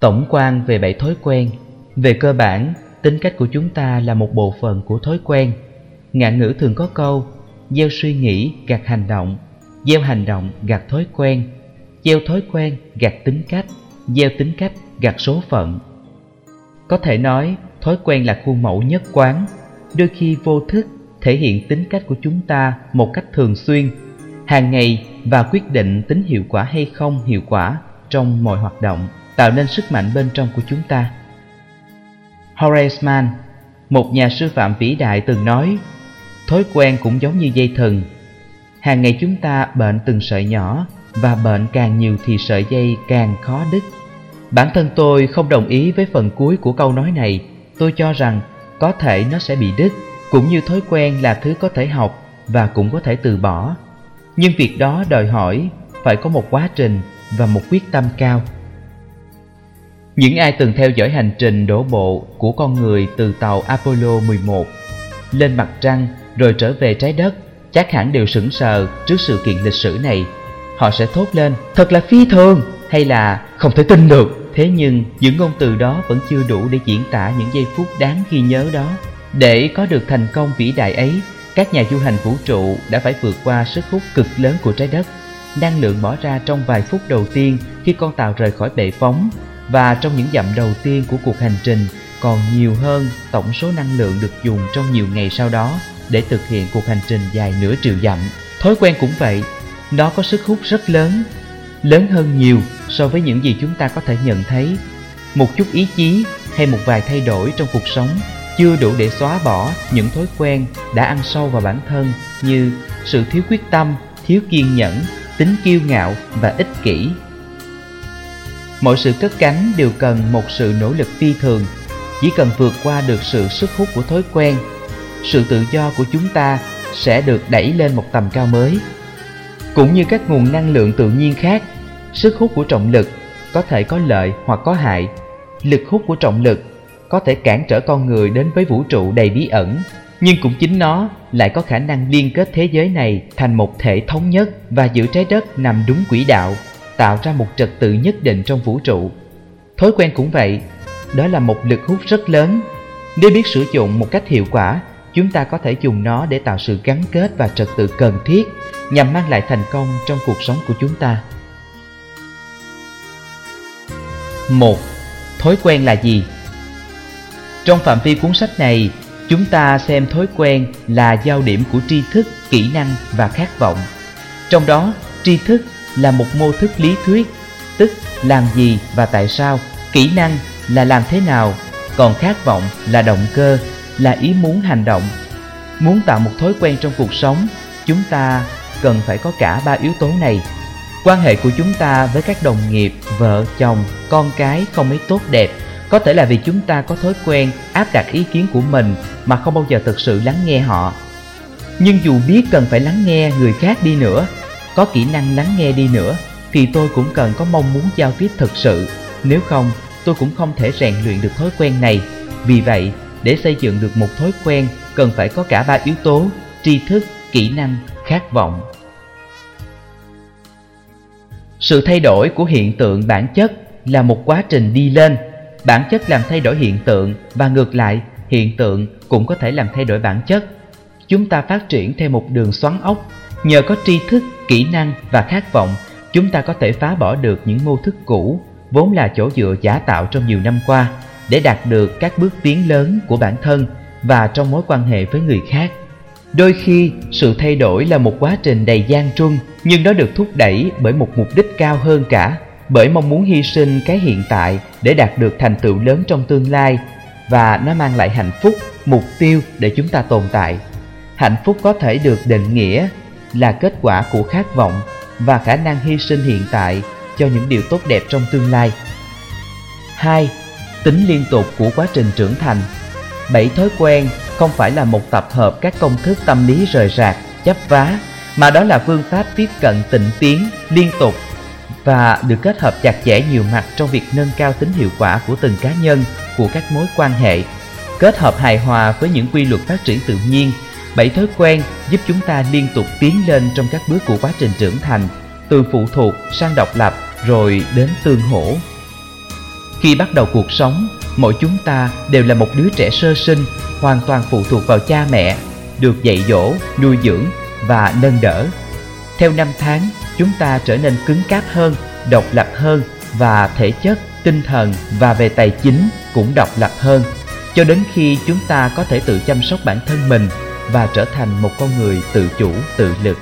Tổng quan về 7 thói quen. Về cơ bản, tính cách của chúng ta là một bộ phận của thói quen. Ngạn ngữ thường có câu: gieo suy nghĩ gặt hành động, gieo hành động gặt thói quen, gieo thói quen gặt tính cách, gieo tính cách gặt số phận. Có thể nói, thói quen là khuôn mẫu nhất quán, đôi khi vô thức thể hiện tính cách của chúng ta một cách thường xuyên, hàng ngày và quyết định tính hiệu quả hay không hiệu quả trong mọi hoạt động, tạo nên sức mạnh bên trong của chúng ta. Horace Mann, một nhà sư phạm vĩ đại từng nói, thói quen cũng giống như dây thừng. Hàng ngày chúng ta bệnh từng sợi nhỏ, và bệnh càng nhiều thì sợi dây càng khó đứt. Bản thân tôi không đồng ý với phần cuối của câu nói này. Tôi cho rằng có thể nó sẽ bị đứt, cũng như thói quen là thứ có thể học và cũng có thể từ bỏ. Nhưng việc đó đòi hỏi phải có một quá trình và một quyết tâm cao. Những ai từng theo dõi hành trình đổ bộ của con người từ tàu Apollo 11 lên mặt trăng rồi trở về trái đất chắc hẳn đều sững sờ trước sự kiện lịch sử này. Họ sẽ thốt lên thật là phi thường hay là không thể tin được. Thế nhưng những ngôn từ đó vẫn chưa đủ để diễn tả những giây phút đáng ghi nhớ đó. Để có được thành công vĩ đại ấy, các nhà du hành vũ trụ đã phải vượt qua sức hút cực lớn của trái đất. Năng lượng bỏ ra trong vài phút đầu tiên khi con tàu rời khỏi bệ phóng và trong những dặm đầu tiên của cuộc hành trình còn nhiều hơn tổng số năng lượng được dùng trong nhiều ngày sau đó để thực hiện cuộc hành trình dài nửa triệu dặm. Thói quen cũng vậy, nó có sức hút rất lớn, lớn hơn nhiều so với những gì chúng ta có thể nhận thấy. Một chút ý chí hay một vài thay đổi trong cuộc sống chưa đủ để xóa bỏ những thói quen đã ăn sâu vào bản thân, như sự thiếu quyết tâm, thiếu kiên nhẫn, tính kiêu ngạo và ích kỷ. Mọi sự cất cánh đều cần một sự nỗ lực phi thường. Chỉ cần vượt qua được sự sức hút của thói quen, sự tự do của chúng ta sẽ được đẩy lên một tầm cao mới. Cũng như các nguồn năng lượng tự nhiên khác, sức hút của trọng lực có thể có lợi hoặc có hại. Lực hút của trọng lực có thể cản trở con người đến với vũ trụ đầy bí ẩn, nhưng cũng chính nó lại có khả năng liên kết thế giới này thành một thể thống nhất và giữ trái đất nằm đúng quỹ đạo, tạo ra một trật tự nhất định trong vũ trụ. Thói quen cũng vậy, đó là một lực hút rất lớn. Nếu biết sử dụng một cách hiệu quả, chúng ta có thể dùng nó để tạo sự gắn kết và trật tự cần thiết nhằm mang lại thành công trong cuộc sống của chúng ta. 1. Thói quen là gì? Trong phạm vi cuốn sách này, chúng ta xem thói quen là giao điểm của tri thức, kỹ năng và khát vọng. Trong đó, tri thức là một mô thức lý thuyết, tức làm gì và tại sao. Kỹ năng là làm thế nào, còn khát vọng là động cơ, là ý muốn hành động. Muốn tạo một thói quen trong cuộc sống, chúng ta cần phải có cả ba yếu tố này. Quan hệ của chúng ta với các đồng nghiệp, vợ, chồng, con cái không mấy tốt đẹp, có thể là vì chúng ta có thói quen áp đặt ý kiến của mình mà không bao giờ thực sự lắng nghe họ. Nhưng dù biết cần phải lắng nghe người khác đi nữa, có kỹ năng lắng nghe đi nữa, thì tôi cũng cần có mong muốn giao tiếp thực sự. Nếu không, tôi cũng không thể rèn luyện được thói quen này. Vì vậy, để xây dựng được một thói quen, cần phải có cả ba yếu tố: tri thức, kỹ năng, khát vọng. Sự thay đổi của hiện tượng bản chất là một quá trình đi lên. Bản chất làm thay đổi hiện tượng và ngược lại, hiện tượng cũng có thể làm thay đổi bản chất. Chúng ta phát triển theo một đường xoắn ốc. Nhờ có tri thức, kỹ năng và khát vọng, chúng ta có thể phá bỏ được những mô thức cũ, vốn là chỗ dựa giả tạo trong nhiều năm qua, để đạt được các bước tiến lớn của bản thân và trong mối quan hệ với người khác. Đôi khi, sự thay đổi là một quá trình đầy gian truân, nhưng nó được thúc đẩy bởi một mục đích cao hơn cả, bởi mong muốn hy sinh cái hiện tại để đạt được thành tựu lớn trong tương lai, và nó mang lại hạnh phúc, mục tiêu để chúng ta tồn tại. Hạnh phúc có thể được định nghĩa là kết quả của khát vọng và khả năng hy sinh hiện tại cho những điều tốt đẹp trong tương lai. 2. Tính liên tục của quá trình trưởng thành. 7 thói quen không phải là một tập hợp các công thức tâm lý rời rạc, chấp vá, mà đó là phương pháp tiếp cận tịnh tiến, liên tục và được kết hợp chặt chẽ nhiều mặt trong việc nâng cao tính hiệu quả của từng cá nhân, của các mối quan hệ. Kết hợp hài hòa với những quy luật phát triển tự nhiên, 7 thói quen giúp chúng ta liên tục tiến lên trong các bước của quá trình trưởng thành, từ phụ thuộc sang độc lập rồi đến tương hỗ. Khi bắt đầu cuộc sống, mỗi chúng ta đều là một đứa trẻ sơ sinh, hoàn toàn phụ thuộc vào cha mẹ, được dạy dỗ, nuôi dưỡng và nâng đỡ. Theo năm tháng, chúng ta trở nên cứng cáp hơn, độc lập hơn, và thể chất, tinh thần và về tài chính cũng độc lập hơn, cho đến khi chúng ta có thể tự chăm sóc bản thân mình và trở thành một con người tự chủ, tự lực.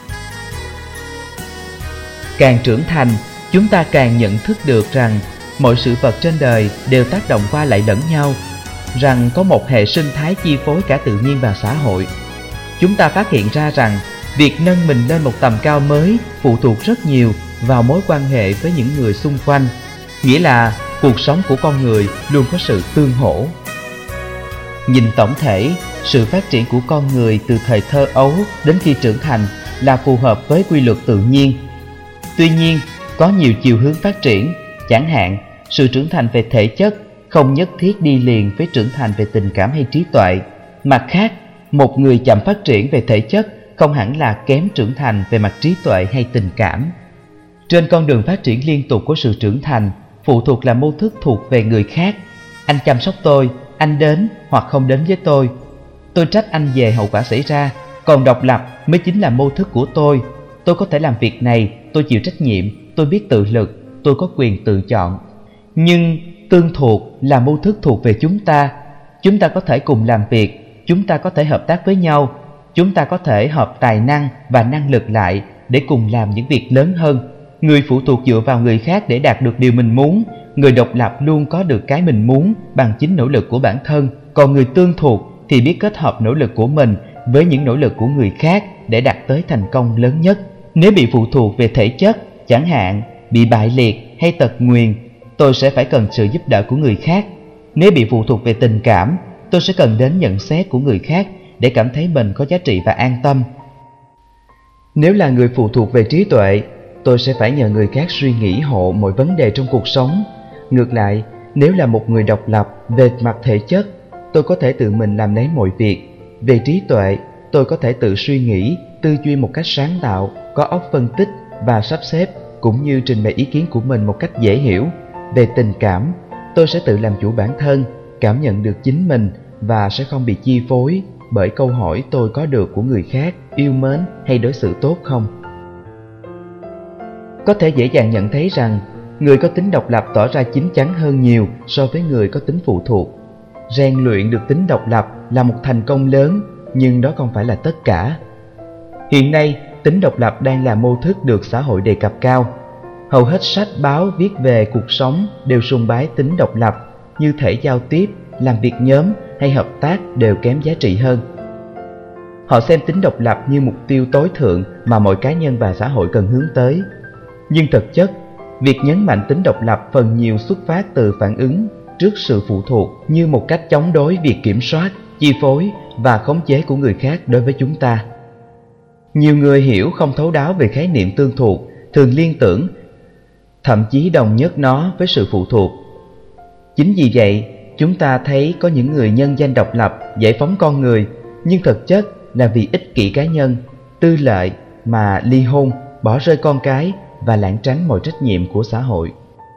Càng trưởng thành, chúng ta càng nhận thức được rằng mọi sự vật trên đời đều tác động qua lại lẫn nhau, rằng có một hệ sinh thái chi phối cả tự nhiên và xã hội. Chúng ta phát hiện ra rằng việc nâng mình lên một tầm cao mới phụ thuộc rất nhiều vào mối quan hệ với những người xung quanh, nghĩa là cuộc sống của con người luôn có sự tương hỗ. Nhìn tổng thể, sự phát triển của con người từ thời thơ ấu đến khi trưởng thành là phù hợp với quy luật tự nhiên. Tuy nhiên, có nhiều chiều hướng phát triển, chẳng hạn sự trưởng thành về thể chất không nhất thiết đi liền với trưởng thành về tình cảm hay trí tuệ. Mặt khác, một người chậm phát triển về thể chất không hẳn là kém trưởng thành về mặt trí tuệ hay tình cảm. Trên con đường phát triển liên tục của sự trưởng thành, phụ thuộc là mô thức thuộc về người khác. Anh chăm sóc tôi, anh đến hoặc không đến với tôi trách anh về hậu quả xảy ra. Còn độc lập mới chính là mô thức của tôi có thể làm việc này, tôi chịu trách nhiệm, tôi biết tự lực, tôi có quyền tự chọn. Nhưng tương thuộc là mô thức thuộc về chúng ta có thể cùng làm việc, chúng ta có thể hợp tác với nhau, chúng ta có thể hợp tài năng và năng lực lại để cùng làm những việc lớn hơn. Người phụ thuộc dựa vào người khác để đạt được điều mình muốn, người độc lập luôn có được cái mình muốn bằng chính nỗ lực của bản thân. Còn người tương thuộc thì biết kết hợp nỗ lực của mình với những nỗ lực của người khác để đạt tới thành công lớn nhất. Nếu bị phụ thuộc về thể chất, chẳng hạn bị bại liệt hay tật nguyền, tôi sẽ phải cần sự giúp đỡ của người khác. Nếu bị phụ thuộc về tình cảm, tôi sẽ cần đến nhận xét của người khác để cảm thấy mình có giá trị và an tâm. Nếu là người phụ thuộc về trí tuệ, tôi sẽ phải nhờ người khác suy nghĩ hộ mọi vấn đề trong cuộc sống. Ngược lại, nếu là một người độc lập về mặt thể chất, tôi có thể tự mình làm nấy mọi việc. Về trí tuệ, tôi có thể tự suy nghĩ, tư duy một cách sáng tạo, có óc phân tích và sắp xếp, cũng như trình bày ý kiến của mình một cách dễ hiểu. Về tình cảm, tôi sẽ tự làm chủ bản thân, cảm nhận được chính mình và sẽ không bị chi phối bởi câu hỏi tôi có được của người khác, yêu mến hay đối xử tốt không. Có thể dễ dàng nhận thấy rằng người có tính độc lập tỏ ra chín chắn hơn nhiều so với người có tính phụ thuộc. Rèn luyện được tính độc lập là một thành công lớn, nhưng đó không phải là tất cả. Hiện nay, tính độc lập đang là mô thức được xã hội đề cập cao. Hầu hết sách báo viết về cuộc sống đều sùng bái tính độc lập, như thể giao tiếp, làm việc nhóm hay hợp tác đều kém giá trị hơn. Họ xem tính độc lập như mục tiêu tối thượng mà mọi cá nhân và xã hội cần hướng tới. Nhưng thực chất, việc nhấn mạnh tính độc lập phần nhiều xuất phát từ phản ứng trước sự phụ thuộc như một cách chống đối việc kiểm soát, chi phối và khống chế của người khác đối với chúng ta. Nhiều người hiểu không thấu đáo về khái niệm tương thuộc, thường liên tưởng, thậm chí đồng nhất nó với sự phụ thuộc. Chính vì vậy, chúng ta thấy có những người nhân danh độc lập, giải phóng con người, nhưng thực chất là vì ích kỷ cá nhân, tư lợi mà ly hôn, bỏ rơi con cái và lảng tránh mọi trách nhiệm của xã hội.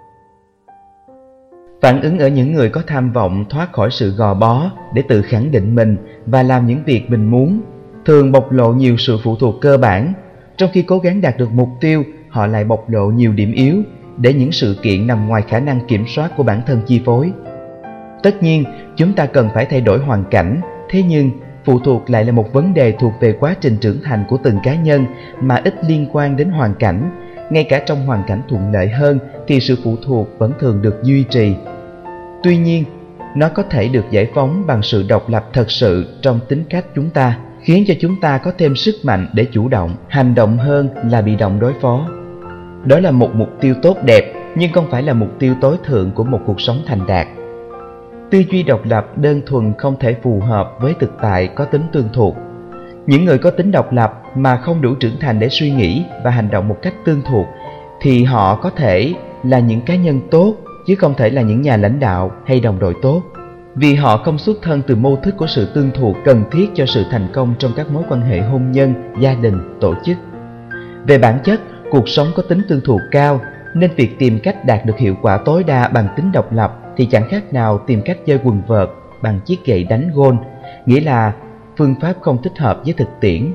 Phản ứng ở những người có tham vọng thoát khỏi sự gò bó để tự khẳng định mình và làm những việc mình muốn, thường bộc lộ nhiều sự phụ thuộc cơ bản. Trong khi cố gắng đạt được mục tiêu, họ lại bộc lộ nhiều điểm yếu để những sự kiện nằm ngoài khả năng kiểm soát của bản thân chi phối. Tất nhiên, chúng ta cần phải thay đổi hoàn cảnh, thế nhưng phụ thuộc lại là một vấn đề thuộc về quá trình trưởng thành của từng cá nhân mà ít liên quan đến hoàn cảnh. Ngay cả trong hoàn cảnh thuận lợi hơn thì sự phụ thuộc vẫn thường được duy trì. Tuy nhiên, nó có thể được giải phóng bằng sự độc lập thật sự trong tính cách chúng ta, khiến cho chúng ta có thêm sức mạnh để chủ động, hành động hơn là bị động đối phó. Đó là một mục tiêu tốt đẹp, nhưng không phải là mục tiêu tối thượng của một cuộc sống thành đạt. Tư duy độc lập đơn thuần không thể phù hợp với thực tại có tính tương thuộc. Những người có tính độc lập mà không đủ trưởng thành để suy nghĩ và hành động một cách tương thuộc thì họ có thể là những cá nhân tốt chứ không thể là những nhà lãnh đạo hay đồng đội tốt, vì họ không xuất thân từ mô thức của sự tương thuộc cần thiết cho sự thành công trong các mối quan hệ hôn nhân, gia đình, tổ chức. Về bản chất, cuộc sống có tính tương thuộc cao, nên việc tìm cách đạt được hiệu quả tối đa bằng tính độc lập thì chẳng khác nào tìm cách chơi quần vợt bằng chiếc gậy đánh gôn, nghĩa là phương pháp không thích hợp với thực tiễn.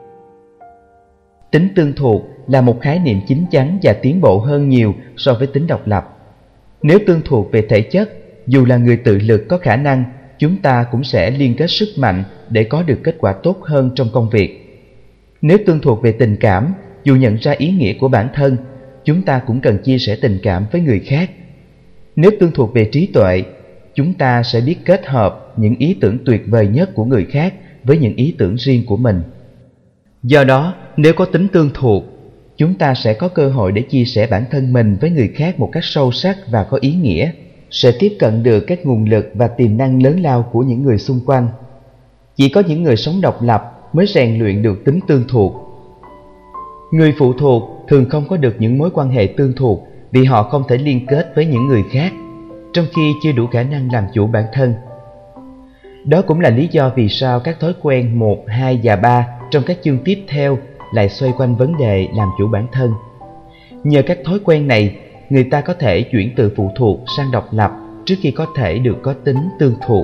Tính tương thuộc là một khái niệm chín chắn và tiến bộ hơn nhiều so với tính độc lập. Nếu tương thuộc về thể chất, dù là người tự lực có khả năng, chúng ta cũng sẽ liên kết sức mạnh để có được kết quả tốt hơn trong công việc. Nếu tương thuộc về tình cảm, dù nhận ra ý nghĩa của bản thân, chúng ta cũng cần chia sẻ tình cảm với người khác. Nếu tương thuộc về trí tuệ, chúng ta sẽ biết kết hợp những ý tưởng tuyệt vời nhất của người khác với những ý tưởng riêng của mình. Do đó, nếu có tính tương thuộc, chúng ta sẽ có cơ hội để chia sẻ bản thân mình với người khác một cách sâu sắc và có ý nghĩa, sẽ tiếp cận được các nguồn lực và tiềm năng lớn lao của những người xung quanh. Chỉ có những người sống độc lập mới rèn luyện được tính tương thuộc. Người phụ thuộc thường không có được những mối quan hệ tương thuộc vì họ không thể liên kết với những người khác, trong khi chưa đủ khả năng làm chủ bản thân. Đó cũng là lý do vì sao các thói quen 1, 2 và 3 trong các chương tiếp theo lại xoay quanh vấn đề làm chủ bản thân. Nhờ các thói quen này, người ta có thể chuyển từ phụ thuộc sang độc lập trước khi có thể được có tính tương thuộc.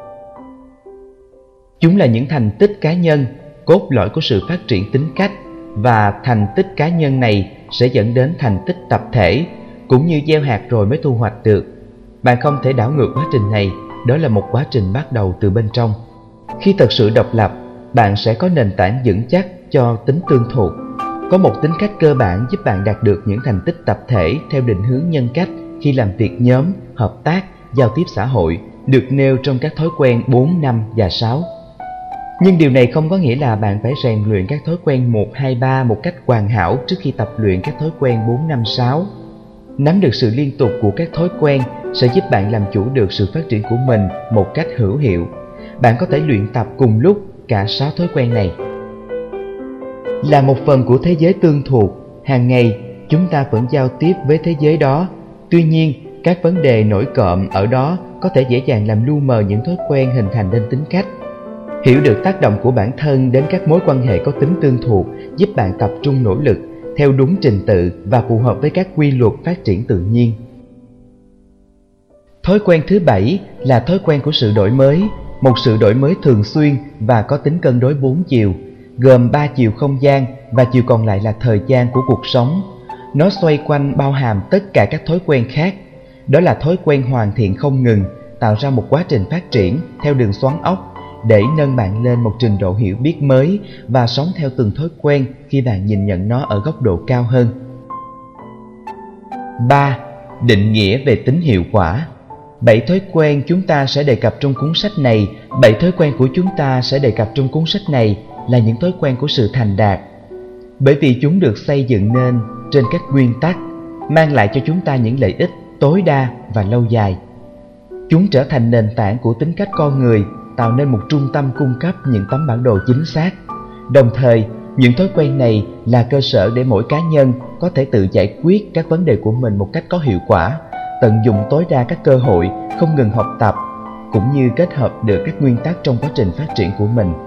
Chúng là những thành tích cá nhân, cốt lõi của sự phát triển tính cách, và thành tích cá nhân này sẽ dẫn đến thành tích tập thể, cũng như gieo hạt rồi mới thu hoạch được. Bạn không thể đảo ngược quá trình này, đó là một quá trình bắt đầu từ bên trong. Khi thật sự độc lập, bạn sẽ có nền tảng vững chắc cho tính tương thuộc, có một tính cách cơ bản giúp bạn đạt được những thành tích tập thể theo định hướng nhân cách khi làm việc nhóm, hợp tác, giao tiếp xã hội, được nêu trong các thói quen 4, 5 và 6. Nhưng điều này không có nghĩa là bạn phải rèn luyện các thói quen 1, 2, 3 một cách hoàn hảo trước khi tập luyện các thói quen 4, 5, 6. Nắm được sự liên tục của các thói quen sẽ giúp bạn làm chủ được sự phát triển của mình một cách hữu hiệu. Bạn có thể luyện tập cùng lúc cả 6 thói quen này. Là một phần của thế giới tương thuộc, hàng ngày chúng ta vẫn giao tiếp với thế giới đó. Tuy nhiên, các vấn đề nổi cộm ở đó có thể dễ dàng làm lu mờ những thói quen hình thành nên tính cách. Hiểu được tác động của bản thân đến các mối quan hệ có tính tương thuộc giúp bạn tập trung nỗ lực theo đúng trình tự và phù hợp với các quy luật phát triển tự nhiên. Thói quen thứ 7 là thói quen của sự đổi mới, một sự đổi mới thường xuyên và có tính cân đối 4 chiều, gồm 3 chiều không gian và chiều còn lại là thời gian của cuộc sống. Nó xoay quanh bao hàm tất cả các thói quen khác. Đó là thói quen hoàn thiện không ngừng, tạo ra một quá trình phát triển theo đường xoắn ốc để nâng bạn lên một trình độ hiểu biết mới và sống theo từng thói quen khi bạn nhìn nhận nó ở góc độ cao hơn. 3. Định nghĩa về tính hiệu quả. 7 thói quen chúng ta sẽ đề cập trong cuốn sách này. 7 thói quen của chúng ta sẽ đề cập trong cuốn sách này là những thói quen của sự thành đạt, bởi vì chúng được xây dựng nên trên các nguyên tắc, mang lại cho chúng ta những lợi ích tối đa và lâu dài. Chúng trở thành nền tảng của tính cách con người, tạo nên một trung tâm cung cấp những tấm bản đồ chính xác. Đồng thời, những thói quen này là cơ sở để mỗi cá nhân có thể tự giải quyết các vấn đề của mình một cách có hiệu quả, tận dụng tối đa các cơ hội, không ngừng học tập, cũng như kết hợp được các nguyên tắc trong quá trình phát triển của mình.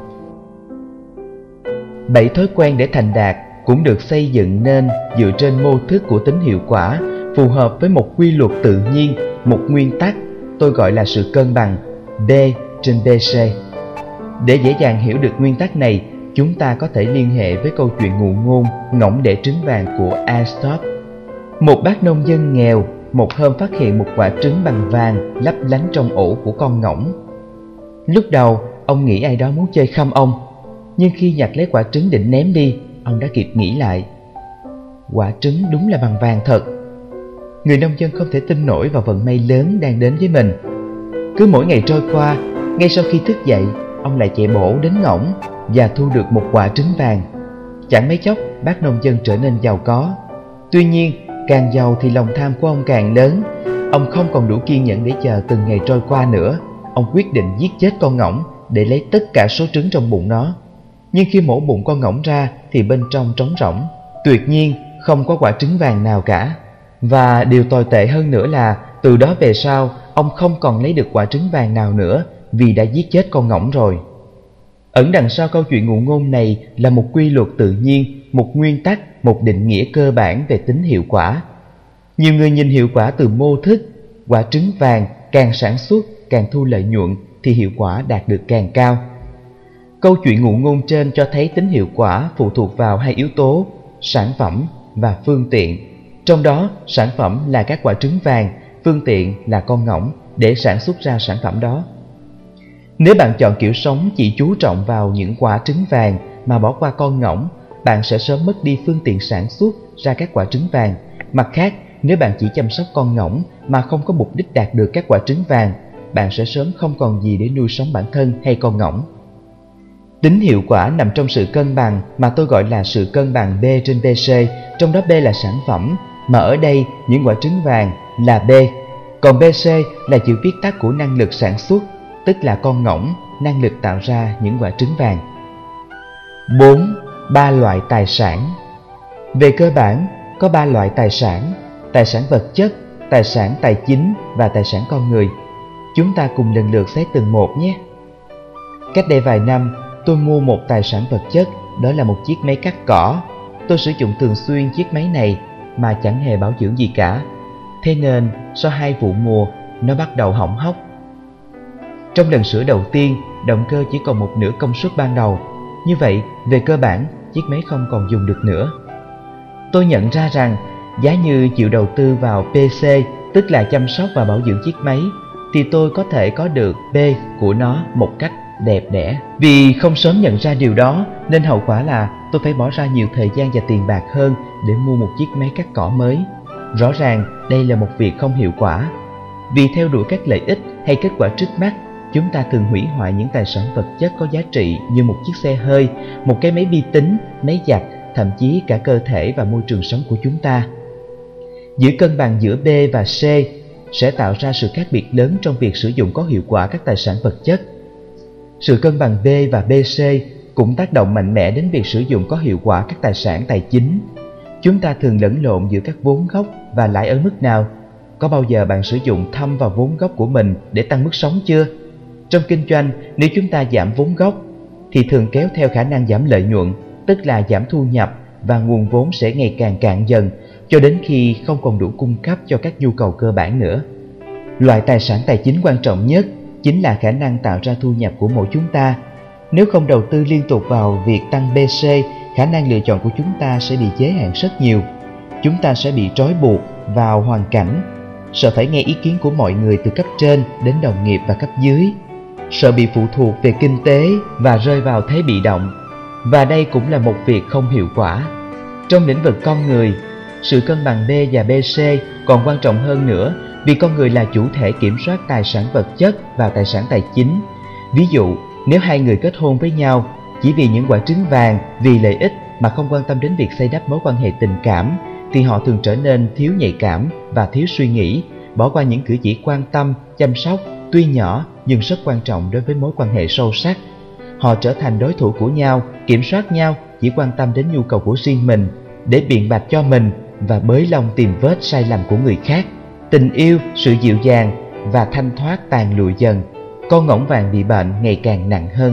7 thói quen để thành đạt cũng được xây dựng nên dựa trên mô thức của tính hiệu quả, phù hợp với một quy luật tự nhiên, một nguyên tắc tôi gọi là sự cân bằng B/BC. Để dễ dàng hiểu được nguyên tắc này, chúng ta có thể liên hệ với câu chuyện ngụ ngôn ngỗng đẻ trứng vàng của Aesop. Một bác nông dân nghèo một hôm phát hiện một quả trứng bằng vàng lấp lánh trong ổ của con ngỗng. Lúc đầu, ông nghĩ ai đó muốn chơi khăm ông, nhưng khi nhặt lấy quả trứng định ném đi, ông đã kịp nghĩ lại. Quả trứng đúng là bằng vàng thật. Người nông dân không thể tin nổi vào vận may lớn đang đến với mình. Cứ mỗi ngày trôi qua, ngay sau khi thức dậy, ông lại chạy bổ đến ngỗng và thu được một quả trứng vàng. Chẳng mấy chốc, bác nông dân trở nên giàu có. Tuy nhiên, càng giàu thì lòng tham của ông càng lớn. Ông không còn đủ kiên nhẫn để chờ từng ngày trôi qua nữa. Ông quyết định giết chết con ngỗng để lấy tất cả số trứng trong bụng nó. Nhưng khi mổ bụng con ngỗng ra thì bên trong trống rỗng, tuyệt nhiên không có quả trứng vàng nào cả. Và điều tồi tệ hơn nữa là từ đó về sau, ông không còn lấy được quả trứng vàng nào nữa vì đã giết chết con ngỗng rồi. Ẩn đằng sau câu chuyện ngụ ngôn này là một quy luật tự nhiên, một nguyên tắc, một định nghĩa cơ bản về tính hiệu quả. Nhiều người nhìn hiệu quả từ mô thức, quả trứng vàng càng sản xuất càng thu lợi nhuận thì hiệu quả đạt được càng cao. Câu chuyện ngụ ngôn trên cho thấy tính hiệu quả phụ thuộc vào hai yếu tố, sản phẩm và phương tiện. Trong đó, sản phẩm là các quả trứng vàng, phương tiện là con ngỗng để sản xuất ra sản phẩm đó. Nếu bạn chọn kiểu sống chỉ chú trọng vào những quả trứng vàng mà bỏ qua con ngỗng, bạn sẽ sớm mất đi phương tiện sản xuất ra các quả trứng vàng. Mặt khác, nếu bạn chỉ chăm sóc con ngỗng mà không có mục đích đạt được các quả trứng vàng, bạn sẽ sớm không còn gì để nuôi sống bản thân hay con ngỗng. Tính hiệu quả nằm trong sự cân bằng mà tôi gọi là sự cân bằng B trên BC, trong đó B là sản phẩm, mà ở đây những quả trứng vàng là B, còn BC là chữ viết tắt của năng lực sản xuất, tức là con ngỗng, năng lực tạo ra những quả trứng vàng. 4. 3 loại tài sản. Về cơ bản, có 3 loại tài sản vật chất, tài sản tài chính và tài sản con người. Chúng ta cùng lần lượt xét từng một nhé. Cách đây vài năm, tôi mua một tài sản vật chất, đó là một chiếc máy cắt cỏ. Tôi sử dụng thường xuyên chiếc máy này mà chẳng hề bảo dưỡng gì cả. Thế nên, sau 2 vụ mùa, nó bắt đầu hỏng hóc. Trong lần sửa đầu tiên, động cơ chỉ còn một nửa công suất ban đầu. Như vậy, về cơ bản, chiếc máy không còn dùng được nữa. Tôi nhận ra rằng, giá như chịu đầu tư vào PC, tức là chăm sóc và bảo dưỡng chiếc máy, thì tôi có thể có được B của nó một cách đẹp đẽ. Vì không sớm nhận ra điều đó, nên hậu quả là tôi phải bỏ ra nhiều thời gian và tiền bạc hơn để mua một chiếc máy cắt cỏ mới. Rõ ràng, đây là một việc không hiệu quả. Vì theo đuổi các lợi ích hay kết quả trước mắt, chúng ta thường hủy hoại những tài sản vật chất có giá trị như một chiếc xe hơi, một cái máy vi tính, máy giặt, thậm chí cả cơ thể và môi trường sống của chúng ta. Giữ cân bằng giữa B và C sẽ tạo ra sự khác biệt lớn trong việc sử dụng có hiệu quả các tài sản vật chất. Sự cân bằng B và BC cũng tác động mạnh mẽ đến việc sử dụng có hiệu quả các tài sản tài chính. Chúng ta thường lẫn lộn giữa các vốn gốc và lãi ở mức nào. Có bao giờ bạn sử dụng thâm vào vốn gốc của mình để tăng mức sống chưa? Trong kinh doanh, nếu chúng ta giảm vốn gốc thì thường kéo theo khả năng giảm lợi nhuận, tức là giảm thu nhập, và nguồn vốn sẽ ngày càng cạn dần cho đến khi không còn đủ cung cấp cho các nhu cầu cơ bản nữa. Loại tài sản tài chính quan trọng nhất chính là khả năng tạo ra thu nhập của mỗi chúng ta. Nếu không đầu tư liên tục vào việc tăng BC, khả năng lựa chọn của chúng ta sẽ bị giới hạn rất nhiều. Chúng ta sẽ bị trói buộc vào hoàn cảnh, sợ phải nghe ý kiến của mọi người từ cấp trên đến đồng nghiệp và cấp dưới, sợ bị phụ thuộc về kinh tế và rơi vào thế bị động. Và đây cũng là một việc không hiệu quả. Trong lĩnh vực con người, sự cân bằng B và BC còn quan trọng hơn nữa, vì con người là chủ thể kiểm soát tài sản vật chất và tài sản tài chính. Ví dụ, nếu hai người kết hôn với nhau chỉ vì những quả trứng vàng, vì lợi ích mà không quan tâm đến việc xây đắp mối quan hệ tình cảm, thì họ thường trở nên thiếu nhạy cảm và thiếu suy nghĩ, bỏ qua những cử chỉ quan tâm, chăm sóc tuy nhỏ nhưng rất quan trọng đối với mối quan hệ sâu sắc. Họ trở thành đối thủ của nhau, kiểm soát nhau, chỉ quan tâm đến nhu cầu của riêng mình để biện bạch cho mình và bới lông tìm vết sai lầm của người khác. Tình yêu, sự dịu dàng và thanh thoát tàn lụi dần, con ngỗng vàng bị bệnh ngày càng nặng hơn.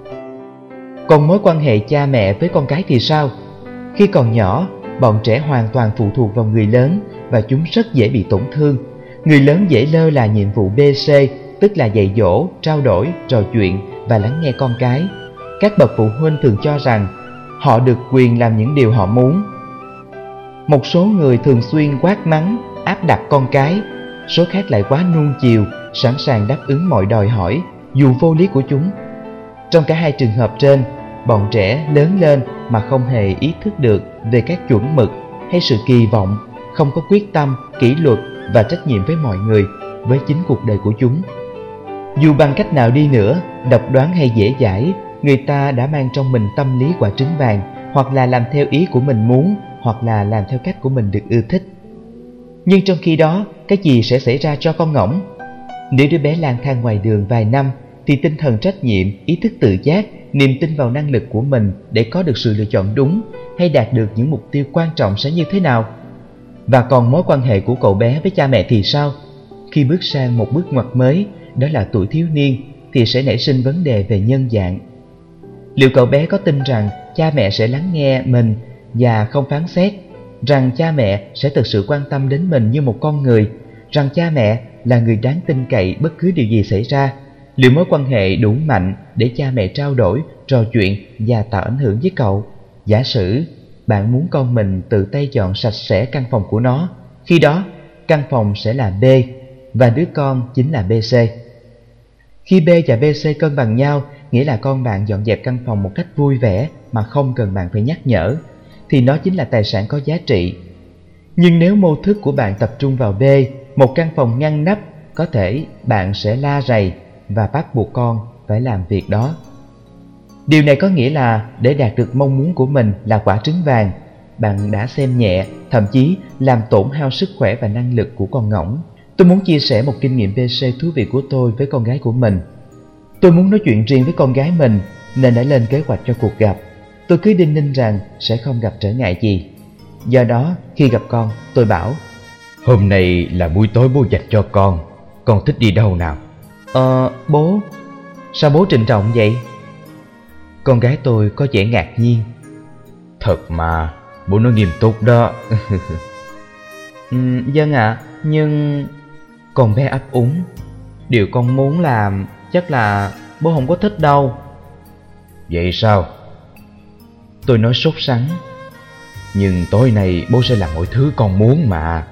Còn mối quan hệ cha mẹ với con cái thì sao? Khi còn nhỏ, bọn trẻ hoàn toàn phụ thuộc vào người lớn và chúng rất dễ bị tổn thương. Người lớn dễ lơ là nhiệm vụ BC, tức là dạy dỗ, trao đổi, trò chuyện và lắng nghe con cái. Các bậc phụ huynh thường cho rằng họ được quyền làm những điều họ muốn. Một số người thường xuyên quát mắng, áp đặt con cái, số khác lại quá nuông chiều, sẵn sàng đáp ứng mọi đòi hỏi, dù vô lý của chúng. Trong cả hai trường hợp trên, bọn trẻ lớn lên mà không hề ý thức được về các chuẩn mực hay sự kỳ vọng, không có quyết tâm, kỷ luật và trách nhiệm với mọi người, với chính cuộc đời của chúng. Dù bằng cách nào đi nữa, độc đoán hay dễ dãi, người ta đã mang trong mình tâm lý quả trứng vàng, hoặc là làm theo ý của mình muốn, hoặc là làm theo cách của mình được ưa thích. Nhưng trong khi đó, cái gì sẽ xảy ra cho con ngỗng? Nếu đứa bé lang thang ngoài đường vài năm, thì tinh thần trách nhiệm, ý thức tự giác, niềm tin vào năng lực của mình để có được sự lựa chọn đúng hay đạt được những mục tiêu quan trọng sẽ như thế nào? Và còn mối quan hệ của cậu bé với cha mẹ thì sao? Khi bước sang một bước ngoặt mới, đó là tuổi thiếu niên, thì sẽ nảy sinh vấn đề về nhân dạng. Liệu cậu bé có tin rằng cha mẹ sẽ lắng nghe mình và không phán xét? rằng cha mẹ sẽ thực sự quan tâm đến mình như một con người, rằng cha mẹ là người đáng tin cậy bất cứ điều gì xảy ra. Liệu mối quan hệ đủ mạnh để cha mẹ trao đổi, trò chuyện và tạo ảnh hưởng với cậu? Giả sử bạn muốn con mình tự tay dọn sạch sẽ căn phòng của nó, khi đó căn phòng sẽ là B và đứa con chính là BC. Khi B và BC cân bằng nhau, nghĩa là con bạn dọn dẹp căn phòng một cách vui vẻ mà không cần bạn phải nhắc nhở, thì nó chính là tài sản có giá trị. Nhưng nếu mô thức của bạn tập trung vào B, một căn phòng ngăn nắp, có thể bạn sẽ la rầy và bắt buộc con phải làm việc đó. Điều này có nghĩa là để đạt được mong muốn của mình là quả trứng vàng, bạn đã xem nhẹ, thậm chí làm tổn hao sức khỏe và năng lực của con ngỗng. Tôi muốn chia sẻ một kinh nghiệm BC thú vị của tôi với con gái của mình. Tôi muốn nói chuyện riêng với con gái mình nên đã lên kế hoạch cho cuộc gặp. Tôi cứ đinh ninh rằng sẽ không gặp trở ngại gì. Do đó, khi gặp con, tôi bảo: Hôm nay là buổi tối bố dành cho con thích đi đâu nào? Bố, sao bố trịnh trọng vậy? Con gái tôi có vẻ ngạc nhiên. Thật mà, bố nói nghiêm túc đó. Vâng ạ, nhưng... Con bé ấp úng. Điều con muốn làm chắc là bố không có thích đâu. Vậy sao? Tôi nói sốt sắng. Nhưng tối nay bố sẽ làm mọi thứ con muốn mà.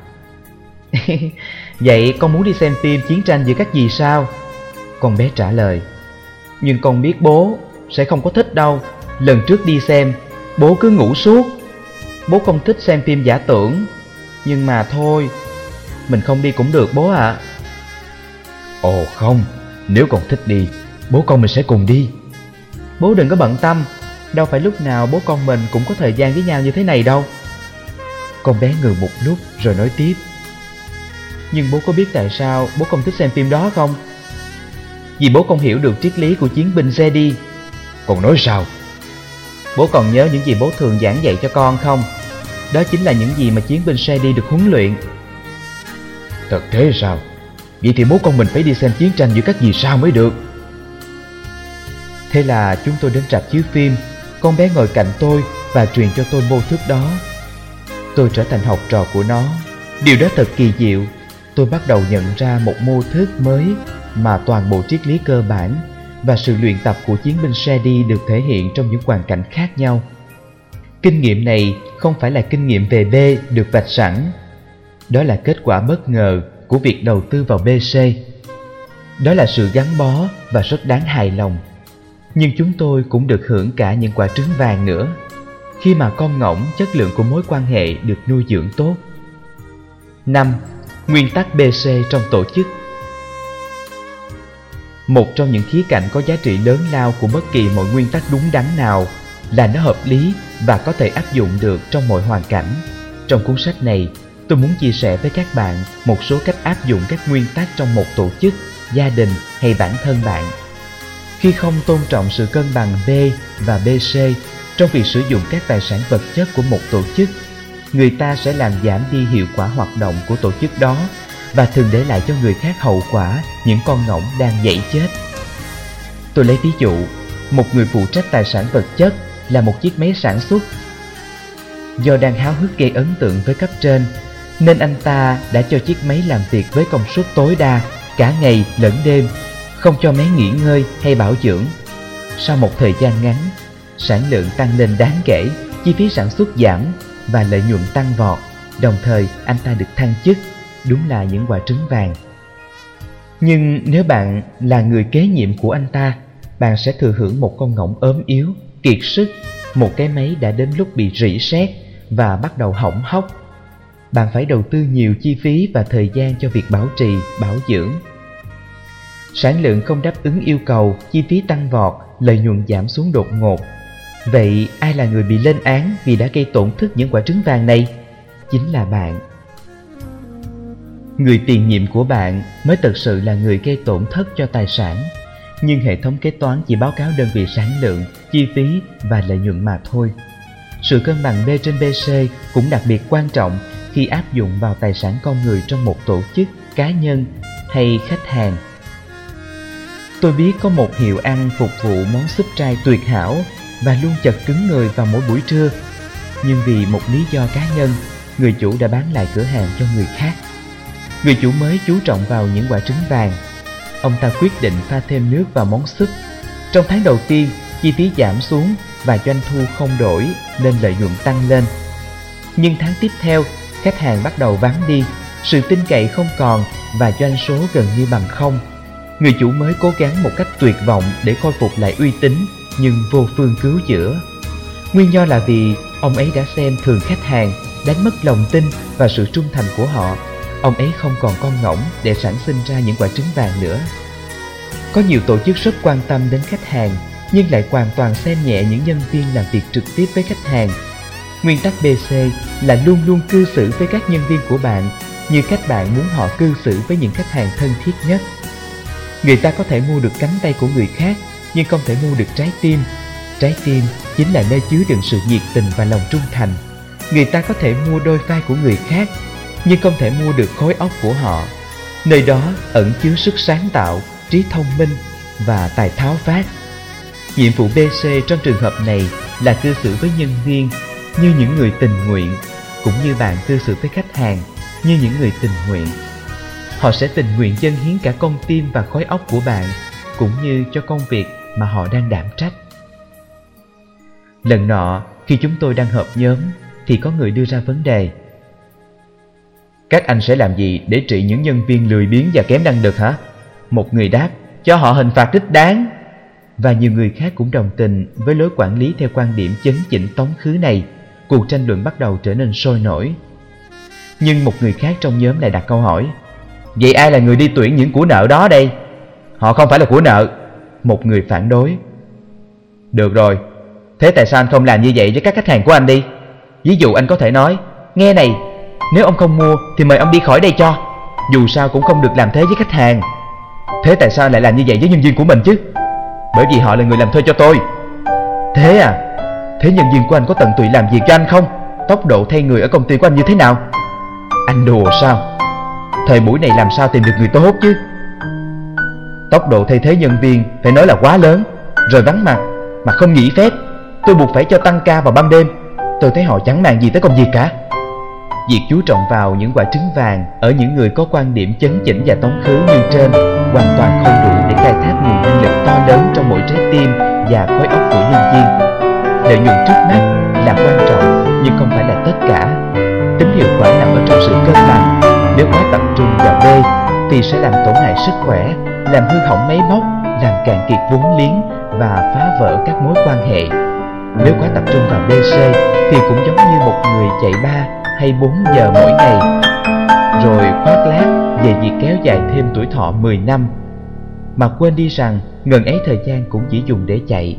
Vậy con muốn đi xem phim chiến tranh giữa các vì sao? Con bé trả lời. Nhưng con biết bố sẽ không có thích đâu. Lần trước đi xem, bố cứ ngủ suốt. Bố không thích xem phim giả tưởng. Nhưng mà thôi, mình không đi cũng được bố ạ. Ồ không, nếu con thích đi, bố con mình sẽ cùng đi. Bố đừng có bận tâm, đâu phải lúc nào bố con mình cũng có thời gian với nhau như thế này đâu. Con bé ngừng một lúc rồi nói tiếp. Nhưng bố có biết tại sao bố không thích xem phim đó không? Vì bố không hiểu được triết lý của chiến binh Jedi. Con nói sao? Bố còn nhớ những gì bố thường giảng dạy cho con không? Đó chính là những gì mà chiến binh Jedi được huấn luyện. Thật thế sao? Vậy thì bố con mình phải đi xem chiến tranh giữa các vì sao mới được. Thế là chúng tôi đến rạp chiếu phim. Con bé ngồi cạnh tôi và truyền cho tôi mô thức đó. Tôi trở thành học trò của nó. Điều đó thật kỳ diệu. Tôi bắt đầu nhận ra một mô thức mới mà toàn bộ triết lý cơ bản và sự luyện tập của chiến binh Jedi được thể hiện trong những hoàn cảnh khác nhau. Kinh nghiệm này không phải là kinh nghiệm về B được vạch sẵn. Đó là kết quả bất ngờ của việc đầu tư vào BC. Đó là sự gắn bó và rất đáng hài lòng. Nhưng chúng tôi cũng được hưởng cả những quả trứng vàng nữa, khi mà con ngỗng chất lượng của mối quan hệ được nuôi dưỡng tốt. 5. Nguyên tắc BC trong tổ chức. Một trong những khía cạnh có giá trị lớn lao của bất kỳ mọi nguyên tắc đúng đắn nào là nó hợp lý và có thể áp dụng được trong mọi hoàn cảnh. Trong cuốn sách này, tôi muốn chia sẻ với các bạn một số cách áp dụng các nguyên tắc trong một tổ chức, gia đình hay bản thân bạn. Khi không tôn trọng sự cân bằng B và BC trong việc sử dụng các tài sản vật chất của một tổ chức, người ta sẽ làm giảm đi hiệu quả hoạt động của tổ chức đó và thường để lại cho người khác hậu quả những con ngỗng đang dãy chết. Tôi lấy ví dụ, một người phụ trách tài sản vật chất là một chiếc máy sản xuất. Do đang háo hức gây ấn tượng với cấp trên, nên anh ta đã cho chiếc máy làm việc với công suất tối đa cả ngày lẫn đêm, không cho máy nghỉ ngơi hay bảo dưỡng. Sau một thời gian ngắn, sản lượng tăng lên đáng kể, chi phí sản xuất giảm và lợi nhuận tăng vọt. Đồng thời anh ta được thăng chức. Đúng là những quả trứng vàng. Nhưng nếu bạn là người kế nhiệm của anh ta, bạn sẽ thừa hưởng một con ngỗng ốm yếu, kiệt sức, một cái máy đã đến lúc bị rỉ sét và bắt đầu hỏng hóc. Bạn phải đầu tư nhiều chi phí và thời gian cho việc bảo trì, bảo dưỡng. Sản lượng không đáp ứng yêu cầu, chi phí tăng vọt, lợi nhuận giảm xuống đột ngột. Vậy ai là người bị lên án vì đã gây tổn thất những quả trứng vàng này? Chính là bạn. Người tiền nhiệm của bạn mới thực sự là người gây tổn thất cho tài sản. Nhưng hệ thống kế toán chỉ báo cáo đơn vị sản lượng, chi phí và lợi nhuận mà thôi. Sự cân bằng B trên BC cũng đặc biệt quan trọng khi áp dụng vào tài sản con người trong một tổ chức, cá nhân hay khách hàng. Tôi biết có một hiệu ăn phục vụ món súp trai tuyệt hảo và luôn chật cứng người vào mỗi buổi trưa. Nhưng vì một lý do cá nhân, người chủ đã bán lại cửa hàng cho người khác. Người chủ mới chú trọng vào những quả trứng vàng. Ông ta quyết định pha thêm nước vào món súp. Trong tháng đầu tiên, chi phí giảm xuống và doanh thu không đổi nên lợi nhuận tăng lên. Nhưng tháng tiếp theo, khách hàng bắt đầu vắng đi, sự tin cậy không còn và doanh số gần như bằng không. Người chủ mới cố gắng một cách tuyệt vọng để khôi phục lại uy tín nhưng vô phương cứu chữa. Nguyên do là vì ông ấy đã xem thường khách hàng, đánh mất lòng tin và sự trung thành của họ. Ông ấy không còn con ngỗng để sản sinh ra những quả trứng vàng nữa. Có nhiều tổ chức rất quan tâm đến khách hàng nhưng lại hoàn toàn xem nhẹ những nhân viên làm việc trực tiếp với khách hàng. Nguyên tắc BC là luôn luôn cư xử với các nhân viên của bạn như cách bạn muốn họ cư xử với những khách hàng thân thiết nhất. Người ta có thể mua được cánh tay của người khác nhưng không thể mua được trái tim. Trái tim chính là nơi chứa đựng sự nhiệt tình và lòng trung thành. Người ta có thể mua đôi vai của người khác nhưng không thể mua được khối óc của họ. Nơi đó ẩn chứa sức sáng tạo, trí thông minh và tài tháo vát. Nhiệm vụ BC trong trường hợp này là cư xử với nhân viên như những người tình nguyện, cũng như bạn cư xử với khách hàng như những người tình nguyện. Họ sẽ tình nguyện dâng hiến cả con tim và khối óc của bạn, cũng như cho công việc mà họ đang đảm trách. Lần nọ, khi chúng tôi đang họp nhóm, thì có người đưa ra vấn đề. Các anh sẽ làm gì để trị những nhân viên lười biếng và kém năng lực hả? Một người đáp, cho họ hình phạt đích đáng. Và nhiều người khác cũng đồng tình với lối quản lý theo quan điểm chấn chỉnh tống khứ này. Cuộc tranh luận bắt đầu trở nên sôi nổi. Nhưng một người khác trong nhóm lại đặt câu hỏi. Vậy ai là người đi tuyển những của nợ đó đây? Họ không phải là của nợ. Một người phản đối. Được rồi, thế tại sao anh không làm như vậy với các khách hàng của anh đi? Ví dụ anh có thể nói, nghe này, nếu ông không mua thì mời ông đi khỏi đây cho. Dù sao cũng không được làm thế với khách hàng. Thế tại sao lại làm như vậy với nhân viên của mình chứ? Bởi vì họ là người làm thuê cho tôi. Thế à? Thế nhân viên của anh có tận tụy làm việc cho anh không? Tốc độ thay người ở công ty của anh như thế nào? Anh đùa sao? Thời buổi này làm sao tìm được người tốt chứ? Tốc độ thay thế nhân viên phải nói là quá lớn. Rồi vắng mặt mà không nghỉ phép. Tôi buộc phải cho tăng ca vào ban đêm. Tôi thấy họ chẳng màng gì tới công việc cả. Việc chú trọng vào những quả trứng vàng ở những người có quan điểm chấn chỉnh và tống khứ như trên hoàn toàn không đủ để khai thác nguồn năng lực to lớn trong mỗi trái tim và khối óc của nhân viên. Lợi nhuận trước mắt là quan trọng nhưng không phải là tất cả. Tính hiệu quả nằm ở trong sự cân bằng. Nếu quá tập trung vào B thì sẽ làm tổn hại sức khỏe, làm hư hỏng máy móc, làm cạn kiệt vốn liếng và phá vỡ các mối quan hệ. Nếu quá tập trung vào BC thì cũng giống như một người chạy 3 hay 4 giờ mỗi ngày, rồi khoác lác về việc kéo dài thêm tuổi thọ 10 năm, mà quên đi rằng ngần ấy thời gian cũng chỉ dùng để chạy.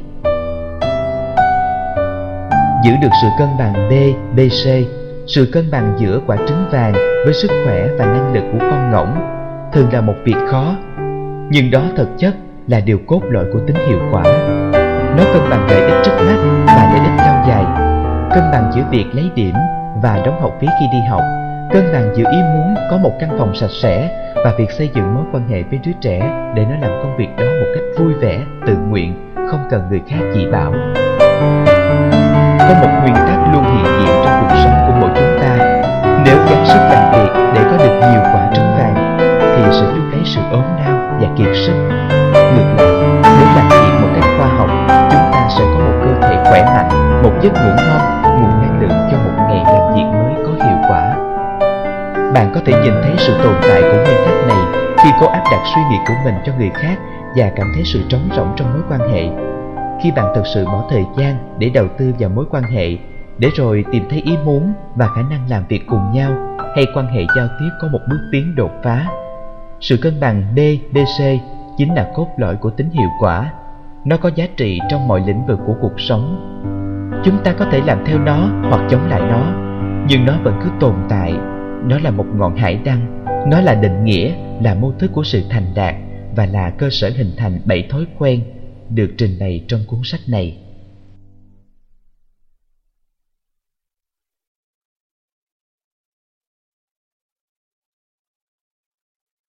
Giữ được sự cân bằng B, BC, sự cân bằng giữa quả trứng vàng với sức khỏe và năng lực của con ngỗng thường là một việc khó, nhưng đó thực chất là điều cốt lõi của tính hiệu quả. Nó cân bằng lợi ích trước mắt và lợi ích lâu dài, cân bằng giữa việc lấy điểm và đóng học phí khi đi học, cân bằng giữa ý muốn có một căn phòng sạch sẽ và việc xây dựng mối quan hệ với đứa trẻ để nó làm công việc đó một cách vui vẻ, tự nguyện, không cần người khác chỉ bảo. Có một nguyên tắc luôn hiện diện trong cuộc sống của mỗi chúng ta. Nếu gắng sức làm việc để có được nhiều quả trứng vàng thì sẽ luôn thấy sự ốm đau và kiệt sức. Ngược lại, nếu làm việc một cách khoa học, chúng ta sẽ có một cơ thể khỏe mạnh, một giấc ngủ ngon, nguồn năng lượng cho một ngày làm việc mới có hiệu quả. Bạn có thể nhìn thấy sự tồn tại của nguyên tắc này khi cố áp đặt suy nghĩ của mình cho người khác và cảm thấy sự trống rỗng trong mối quan hệ. Khi bạn thực sự bỏ thời gian để đầu tư vào mối quan hệ, để rồi tìm thấy ý muốn và khả năng làm việc cùng nhau, hay quan hệ giao tiếp có một bước tiến đột phá. Sự cân bằng B, BC chính là cốt lõi của tính hiệu quả. Nó có giá trị trong mọi lĩnh vực của cuộc sống. Chúng ta có thể làm theo nó hoặc chống lại nó, nhưng nó vẫn cứ tồn tại. Nó là một ngọn hải đăng. Nó là định nghĩa, là mô thức của sự thành đạt và là cơ sở hình thành 7 thói quen được trình bày trong cuốn sách này.